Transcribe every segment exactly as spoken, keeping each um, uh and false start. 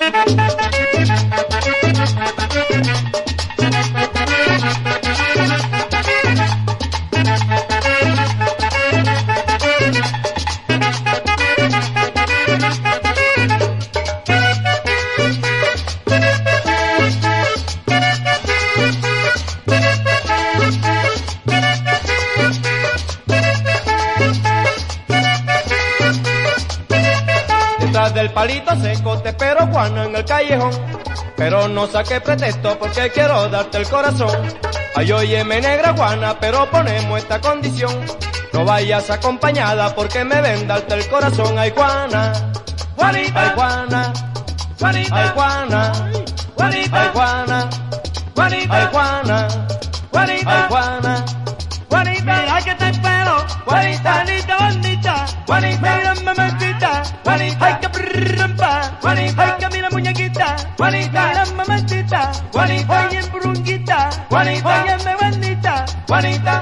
Detrás del palito seco te espero, Juana, en el callejón, pero no saqué pretexto porque quiero darte el corazón. Ay, óyeme, negra Juana, pero ponemos esta condición: no vayas acompañada porque me ven darte el corazón. Ay, Juana, Juanita, ay, Juana, Juanita, ay, Juana, Juanita, ay, Juana, Juanita, ay, Juana, Juanita, ay, Juana, Juanita, mira que te espero, Juanita, Juanita, bonita, Juanita, mira mamacita, Juanita, ay que prrrrampa, Juanita, ay que mira muñequita, Juanita, mira mamacita, Juanita, oye brunguita, Juanita, óyeme bonita, Juanita.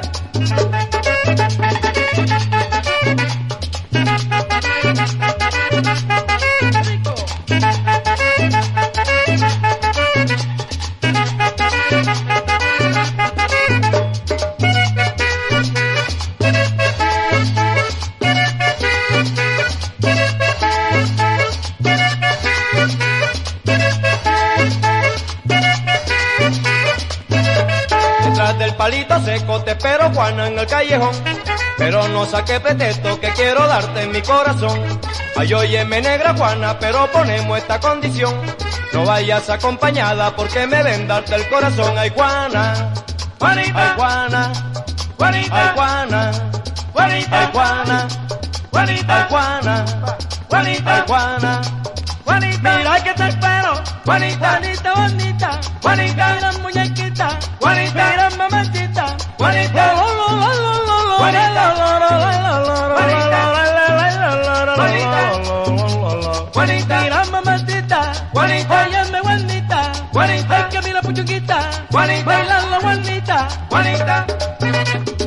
Detrás del palito seco te espero, Juana, en el callejón, pero no saqué pretexto que quiero darte mi corazón. Ay, óyeme, negra Juana, pero ponemos esta condición: no vayas acompañada porque me ven darte el corazón. Ay, Juana, Juanita, ay, Juana, Juanita, ay, Juana, Juanita, ay, Juana, Juanita, ay, Juana, Juanita, ay, Juana, Juanita, mira que te espero, Juanita, Juanita bonita, Juanita, mira muñequita, Juanita, mira mamacita, Juanita, Juanita, mira mamacita, Juanita, óyeme bonita, Juanita, ay que mira puchunguita, Juanita, baila la bonita, Juanita.